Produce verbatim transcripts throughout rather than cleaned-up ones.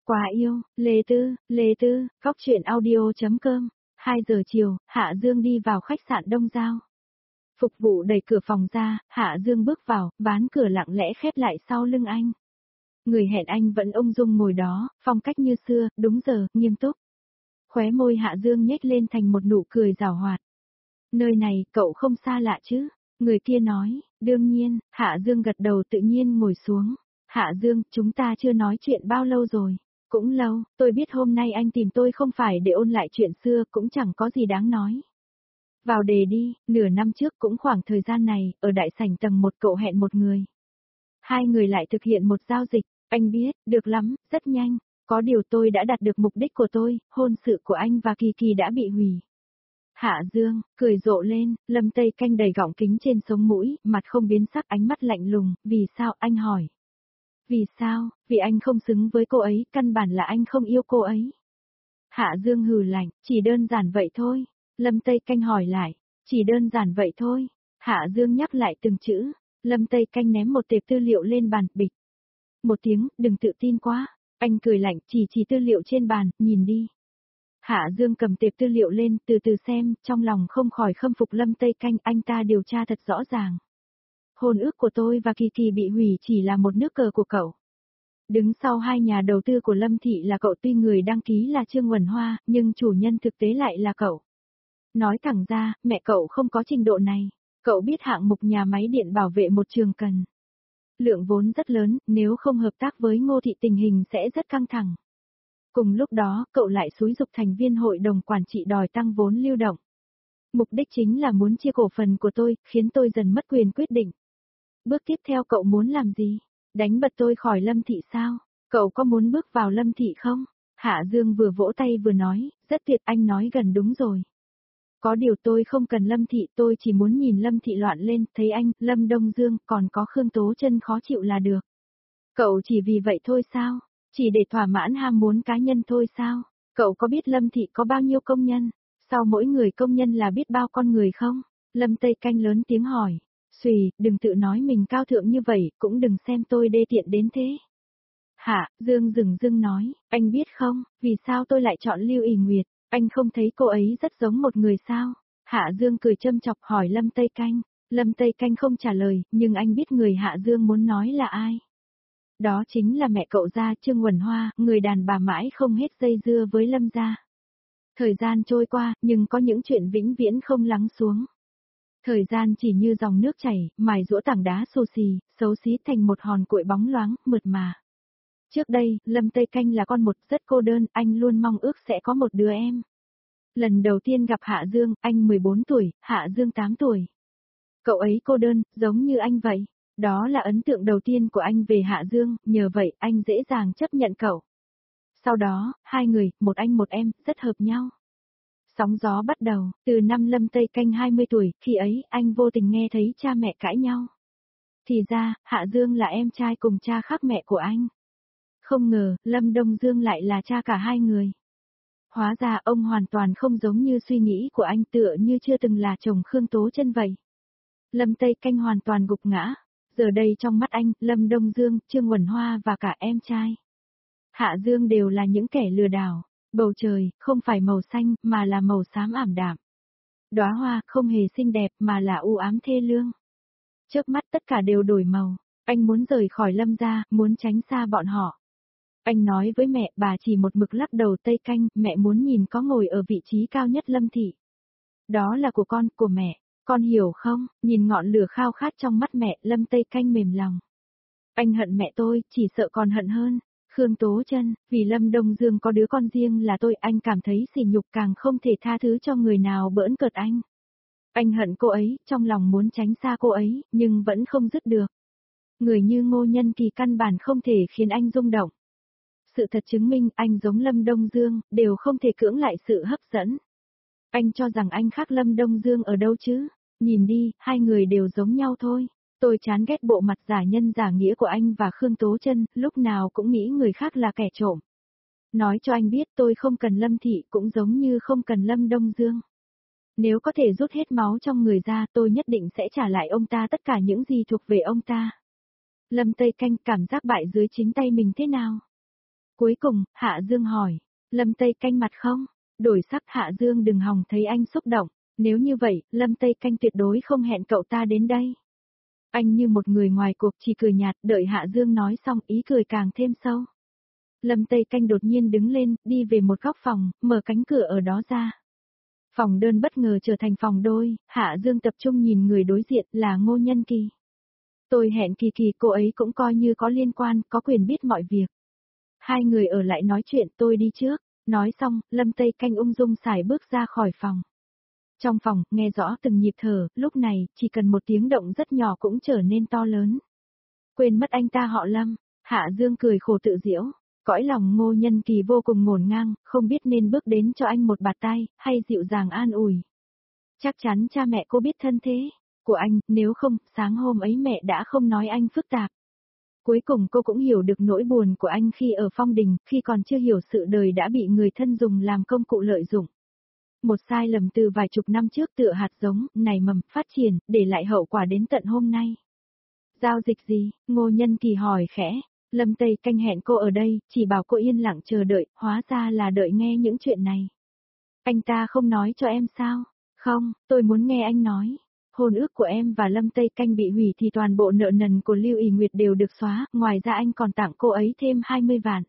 Quá yêu, Lê Tư, Lê Tư, góc chuyện audio.com, hai giờ chiều, Hạ Dương đi vào khách sạn Đông Giao. Phục vụ đẩy cửa phòng ra, Hạ Dương bước vào, ván cửa lặng lẽ khép lại sau lưng anh. Người hẹn anh vẫn ung dung ngồi đó, phong cách như xưa, đúng giờ, nghiêm túc. Khóe môi Hạ Dương nhếch lên thành một nụ cười giảo hoạt. Nơi này, cậu không xa lạ chứ? Người kia nói, đương nhiên, Hạ Dương gật đầu tự nhiên ngồi xuống. Hạ Dương, chúng ta chưa nói chuyện bao lâu rồi? Cũng lâu, tôi biết hôm nay anh tìm tôi không phải để ôn lại chuyện xưa, cũng chẳng có gì đáng nói. Vào đề đi, nửa năm trước cũng khoảng thời gian này, ở đại sảnh tầng một cậu hẹn một người. Hai người lại thực hiện một giao dịch, anh biết, được lắm, rất nhanh. Có điều tôi đã đạt được mục đích của tôi, hôn sự của anh và Kỳ Kỳ đã bị hủy. Hạ Dương, cười rộ lên, Lâm Tây Canh đầy gọng kính trên sống mũi, mặt không biến sắc, ánh mắt lạnh lùng, vì sao, anh hỏi. Vì sao, vì anh không xứng với cô ấy, căn bản là anh không yêu cô ấy. Hạ Dương hừ lạnh, chỉ đơn giản vậy thôi. Lâm Tây Canh hỏi lại, chỉ đơn giản vậy thôi. Hạ Dương nhắc lại từng chữ, Lâm Tây Canh ném một tệp tư liệu lên bàn, bịch. Một tiếng, đừng tự tin quá. Anh cười lạnh, chỉ chỉ tư liệu trên bàn, nhìn đi. Hạ Dương cầm tệp tư liệu lên, từ từ xem, trong lòng không khỏi khâm phục Lâm Tây Canh, anh ta điều tra thật rõ ràng. Hôn ước của tôi và Kỳ Kỳ bị hủy chỉ là một nước cờ của cậu. Đứng sau hai nhà đầu tư của Lâm Thị là cậu, tuy người đăng ký là Trương Uẩn Hoa, nhưng chủ nhân thực tế lại là cậu. Nói thẳng ra, mẹ cậu không có trình độ này. Cậu biết hạng mục nhà máy điện bảo vệ một trường cần lượng vốn rất lớn, nếu không hợp tác với Ngô Thị tình hình sẽ rất căng thẳng. Cùng lúc đó, cậu lại xúi giục thành viên hội đồng quản trị đòi tăng vốn lưu động. Mục đích chính là muốn chia cổ phần của tôi, khiến tôi dần mất quyền quyết định. Bước tiếp theo cậu muốn làm gì? Đánh bật tôi khỏi Lâm Thị sao? Cậu có muốn bước vào Lâm Thị không? Hạ Dương vừa vỗ tay vừa nói, rất tuyệt, anh nói gần đúng rồi. Có điều tôi không cần Lâm Thị, tôi chỉ muốn nhìn Lâm Thị loạn lên, thấy anh, Lâm Đông Dương, còn có Khương Tố Chân khó chịu là được. Cậu chỉ vì vậy thôi sao? Chỉ để thỏa mãn ham muốn cá nhân thôi sao? Cậu có biết Lâm Thị có bao nhiêu công nhân? Sau mỗi người công nhân là biết bao con người không? Lâm Tây Canh lớn tiếng hỏi. Xùy, đừng tự nói mình cao thượng như vậy, cũng đừng xem tôi đê tiện đến thế. Hạ, Dương dừng dưng nói, anh biết không, vì sao tôi lại chọn Lưu ỷ Nguyệt, anh không thấy cô ấy rất giống một người sao? Hạ Dương cười châm chọc hỏi Lâm Tây Canh. Lâm Tây Canh không trả lời, nhưng anh biết người Hạ Dương muốn nói là ai. Đó chính là mẹ cậu gia Trương Uẩn Hoa, người đàn bà mãi không hết dây dưa với Lâm gia. Thời gian trôi qua, nhưng có những chuyện vĩnh viễn không lắng xuống. Thời gian chỉ như dòng nước chảy, mài giũa tảng đá xù xì, xấu xí thành một hòn cuội bóng loáng, mượt mà. Trước đây, Lâm Tây Canh là con một, rất cô đơn, anh luôn mong ước sẽ có một đứa em. Lần đầu tiên gặp Hạ Dương, anh mười bốn tuổi, Hạ Dương tám tuổi. Cậu ấy cô đơn, giống như anh vậy. Đó là ấn tượng đầu tiên của anh về Hạ Dương, nhờ vậy anh dễ dàng chấp nhận cậu. Sau đó, hai người, một anh một em, rất hợp nhau. Sóng gió bắt đầu, từ năm Lâm Tây Canh hai mươi tuổi, khi ấy anh vô tình nghe thấy cha mẹ cãi nhau. Thì ra, Hạ Dương là em trai cùng cha khác mẹ của anh. Không ngờ, Lâm Đông Dương lại là cha cả hai người. Hóa ra ông hoàn toàn không giống như suy nghĩ của anh, tựa như chưa từng là chồng Khương Tố Chân vậy. Lâm Tây Canh hoàn toàn gục ngã. Giờ đây trong mắt anh, Lâm Đông Dương, Trương Uẩn Hoa và cả em trai Hạ Dương đều là những kẻ lừa đảo. Bầu trời, không phải màu xanh, mà là màu xám ảm đạm. Đóa hoa, không hề xinh đẹp, mà là u ám thê lương. Trước mắt tất cả đều đổi màu. Anh muốn rời khỏi Lâm gia, muốn tránh xa bọn họ. Anh nói với mẹ, bà chỉ một mực lắc đầu. Tây Canh, mẹ muốn nhìn có ngồi ở vị trí cao nhất Lâm Thị. Đó là của con, của mẹ. Con hiểu không? Nhìn ngọn lửa khao khát trong mắt mẹ, Lâm Tây Canh mềm lòng. Anh hận mẹ tôi, chỉ sợ còn hận hơn. Khương Tố Chân, vì Lâm Đông Dương có đứa con riêng là tôi, anh cảm thấy sỉ nhục, càng không thể tha thứ cho người nào bỡn cợt anh. Anh hận cô ấy, trong lòng muốn tránh xa cô ấy, nhưng vẫn không dứt được. Người như Ngô Nhân Kỳ căn bản không thể khiến anh rung động. Sự thật chứng minh anh giống Lâm Đông Dương, đều không thể cưỡng lại sự hấp dẫn. Anh cho rằng anh khác Lâm Đông Dương ở đâu chứ? Nhìn đi, hai người đều giống nhau thôi. Tôi chán ghét bộ mặt giả nhân giả nghĩa của anh và Khương Tố Chân, lúc nào cũng nghĩ người khác là kẻ trộm. Nói cho anh biết tôi không cần Lâm Thị, cũng giống như không cần Lâm Đông Dương. Nếu có thể rút hết máu trong người ra, tôi nhất định sẽ trả lại ông ta tất cả những gì thuộc về ông ta. Lâm Tây Canh cảm giác bại dưới chính tay mình thế nào? Cuối cùng, Hạ Dương hỏi, Lâm Tây Canh mặt không? Đổi sắc Hạ Dương đừng hòng thấy anh xúc động, nếu như vậy, Lâm Tây Canh tuyệt đối không hẹn cậu ta đến đây. Anh như một người ngoài cuộc chỉ cười nhạt, đợi Hạ Dương nói xong ý cười càng thêm sâu. Lâm Tây Canh đột nhiên đứng lên, đi về một góc phòng, mở cánh cửa ở đó ra. Phòng đơn bất ngờ trở thành phòng đôi, Hạ Dương tập trung nhìn người đối diện là Ngô Nhân Kỳ. Tôi hẹn Kỳ Kỳ, cô ấy cũng coi như có liên quan, có quyền biết mọi việc. Hai người ở lại nói chuyện, tôi đi trước. Nói xong, Lâm Tây Canh ung dung xài bước ra khỏi phòng. Trong phòng, nghe rõ từng nhịp thở, lúc này, chỉ cần một tiếng động rất nhỏ cũng trở nên to lớn. Quên mất anh ta họ Lâm, Hạ Dương cười khổ tự giễu. Cõi lòng Ngô Nhân Kỳ vô cùng ngổn ngang, không biết nên bước đến cho anh một bạt tay, hay dịu dàng an ủi. Chắc chắn cha mẹ cô biết thân thế của anh, nếu không, sáng hôm ấy mẹ đã không nói anh phức tạp. Cuối cùng cô cũng hiểu được nỗi buồn của anh khi ở Phong Đình, khi còn chưa hiểu sự đời đã bị người thân dùng làm công cụ lợi dụng. Một sai lầm từ vài chục năm trước tựa hạt giống, nảy mầm, phát triển, để lại hậu quả đến tận hôm nay. Giao dịch gì? Ngô Nhân Kỳ hỏi khẽ. Lâm Tây Canh hẹn cô ở đây, chỉ bảo cô yên lặng chờ đợi, hóa ra là đợi nghe những chuyện này. Anh ta không nói cho em sao? Không, tôi muốn nghe anh nói. Hôn ước của em và Lâm Tây Canh bị hủy thì toàn bộ nợ nần của Lưu Ý Nguyệt đều được xóa, ngoài ra anh còn tặng cô ấy thêm hai mươi vạn.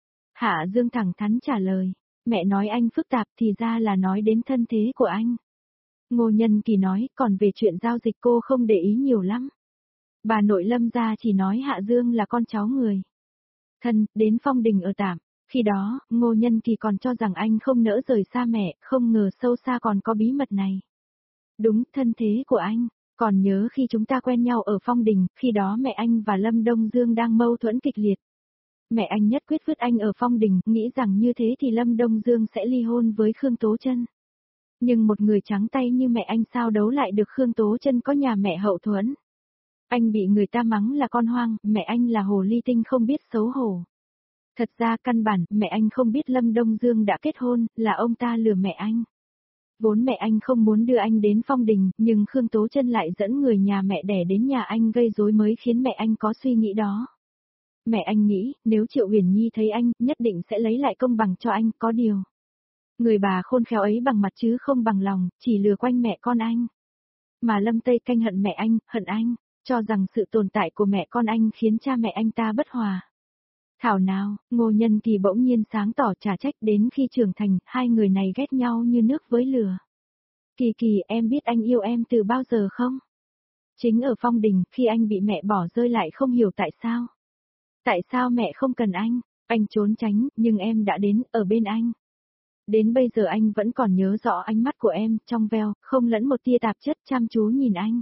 Hạ Dương thẳng thắn trả lời, mẹ nói anh phức tạp thì ra là nói đến thân thế của anh. Ngô Nhân Kỳ nói, còn về chuyện giao dịch cô không để ý nhiều lắm. Bà nội Lâm gia chỉ nói Hạ Dương là con cháu người thân, đến Phong Đình ở tạm. Khi đó, Ngô Nhân Kỳ còn cho rằng anh không nỡ rời xa mẹ, không ngờ sâu xa còn có bí mật này. Đúng, thân thế của anh. Còn nhớ khi chúng ta quen nhau ở Phong Đình, khi đó mẹ anh và Lâm Đông Dương đang mâu thuẫn kịch liệt. Mẹ anh nhất quyết vứt anh ở Phong Đình, nghĩ rằng như thế thì Lâm Đông Dương sẽ ly hôn với Khương Tố Chân. Nhưng một người trắng tay như mẹ anh sao đấu lại được Khương Tố Chân có nhà mẹ hậu thuẫn. Anh bị người ta mắng là con hoang, mẹ anh là hồ ly tinh không biết xấu hổ. Thật ra căn bản, mẹ anh không biết Lâm Đông Dương đã kết hôn, là ông ta lừa mẹ anh. Vốn mẹ anh không muốn đưa anh đến Phong Đình, nhưng Khương Tố Chân lại dẫn người nhà mẹ đẻ đến nhà anh gây rối mới khiến mẹ anh có suy nghĩ đó. Mẹ anh nghĩ, nếu Triệu Huyền Nhi thấy anh, nhất định sẽ lấy lại công bằng cho anh, có điều. Người bà khôn khéo ấy bằng mặt chứ không bằng lòng, chỉ lừa quanh mẹ con anh. Mà Lâm Tây Canh hận mẹ anh, hận anh, cho rằng sự tồn tại của mẹ con anh khiến cha mẹ anh ta bất hòa. Thảo nào, Ngô Nhân Kỳ bỗng nhiên sáng tỏ trả trách, đến khi trưởng thành, hai người này ghét nhau như nước với lửa. Kỳ Kỳ, em biết anh yêu em từ bao giờ không? Chính ở Phong Đình, khi anh bị mẹ bỏ rơi lại không hiểu tại sao. Tại sao mẹ không cần anh? Anh trốn tránh, nhưng em đã đến, ở bên anh. Đến bây giờ anh vẫn còn nhớ rõ ánh mắt của em, trong veo, không lẫn một tia tạp chất, chăm chú nhìn anh.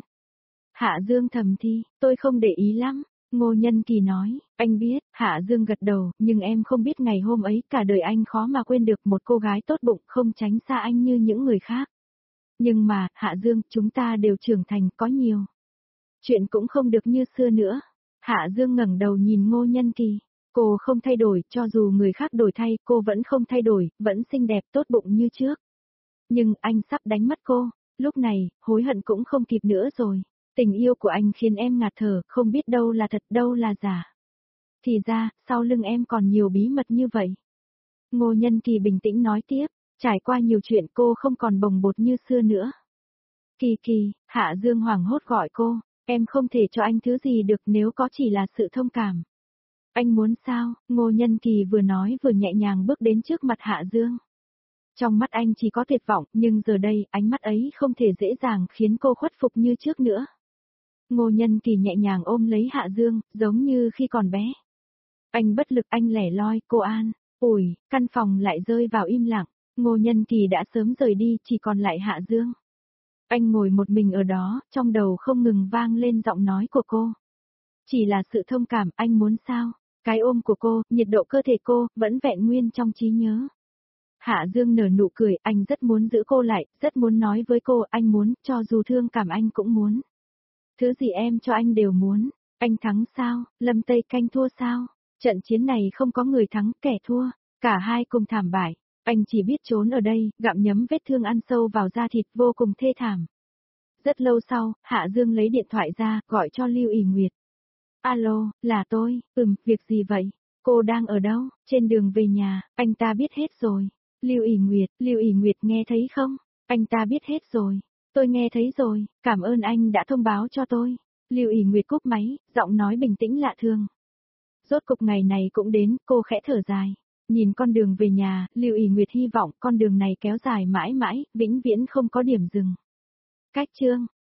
Hạ Dương thầm thi, tôi không để ý lắm. Ngô Nhân Kỳ nói, anh biết, Hạ Dương gật đầu, nhưng em không biết ngày hôm ấy cả đời anh khó mà quên được một cô gái tốt bụng không tránh xa anh như những người khác. Nhưng mà, Hạ Dương, chúng ta đều trưởng thành, có nhiều. Chuyện cũng không được như xưa nữa. Hạ Dương ngẩng đầu nhìn Ngô Nhân Kỳ. Cô không thay đổi, cho dù người khác đổi thay, cô vẫn không thay đổi, vẫn xinh đẹp tốt bụng như trước. Nhưng anh sắp đánh mất cô, lúc này, hối hận cũng không kịp nữa rồi. Tình yêu của anh khiến em ngạt thở, không biết đâu là thật, đâu là giả. Thì ra, sau lưng em còn nhiều bí mật như vậy. Ngô Nhân Kỳ bình tĩnh nói tiếp, trải qua nhiều chuyện cô không còn bồng bột như xưa nữa. Kỳ Kỳ, Hạ Dương hoảng hốt gọi cô, em không thể cho anh thứ gì được nếu có chỉ là sự thông cảm. Anh muốn sao? Ngô Nhân Kỳ vừa nói vừa nhẹ nhàng bước đến trước mặt Hạ Dương. Trong mắt anh chỉ có tuyệt vọng, nhưng giờ đây, ánh mắt ấy không thể dễ dàng khiến cô khuất phục như trước nữa. Ngô Nhân Kỳ nhẹ nhàng ôm lấy Hạ Dương, giống như khi còn bé. Anh bất lực, anh lẻ loi, cô An. Ủi, căn phòng lại rơi vào im lặng. Ngô Nhân Kỳ đã sớm rời đi, chỉ còn lại Hạ Dương. Anh ngồi một mình ở đó, trong đầu không ngừng vang lên giọng nói của cô. Chỉ là sự thông cảm, anh muốn sao? Cái ôm của cô, nhiệt độ cơ thể cô, vẫn vẹn nguyên trong trí nhớ. Hạ Dương nở nụ cười, anh rất muốn giữ cô lại, rất muốn nói với cô, anh muốn, cho dù thương cảm anh cũng muốn. Thứ gì em cho anh đều muốn. Anh thắng sao? Lâm Tây Canh thua sao? Trận chiến này không có người thắng, kẻ thua. Cả hai cùng thảm bại. Anh chỉ biết trốn ở đây, gặm nhấm vết thương ăn sâu vào da thịt vô cùng thê thảm. Rất lâu sau, Hạ Dương lấy điện thoại ra, gọi cho Lưu Ý Nguyệt. Alo, là tôi, ừm, việc gì vậy? Cô đang ở đâu? Trên đường về nhà, anh ta biết hết rồi. Lưu ỷ Nguyệt, Lưu ỷ Nguyệt nghe thấy không? Anh ta biết hết rồi. Tôi nghe thấy rồi, cảm ơn anh đã thông báo cho tôi. Lưu ỷ Nguyệt cúp máy, giọng nói bình tĩnh lạ thường. Rốt cục ngày này cũng đến, cô khẽ thở dài. Nhìn con đường về nhà, Lưu ỷ Nguyệt hy vọng con đường này kéo dài mãi mãi, vĩnh viễn không có điểm dừng. Cách chương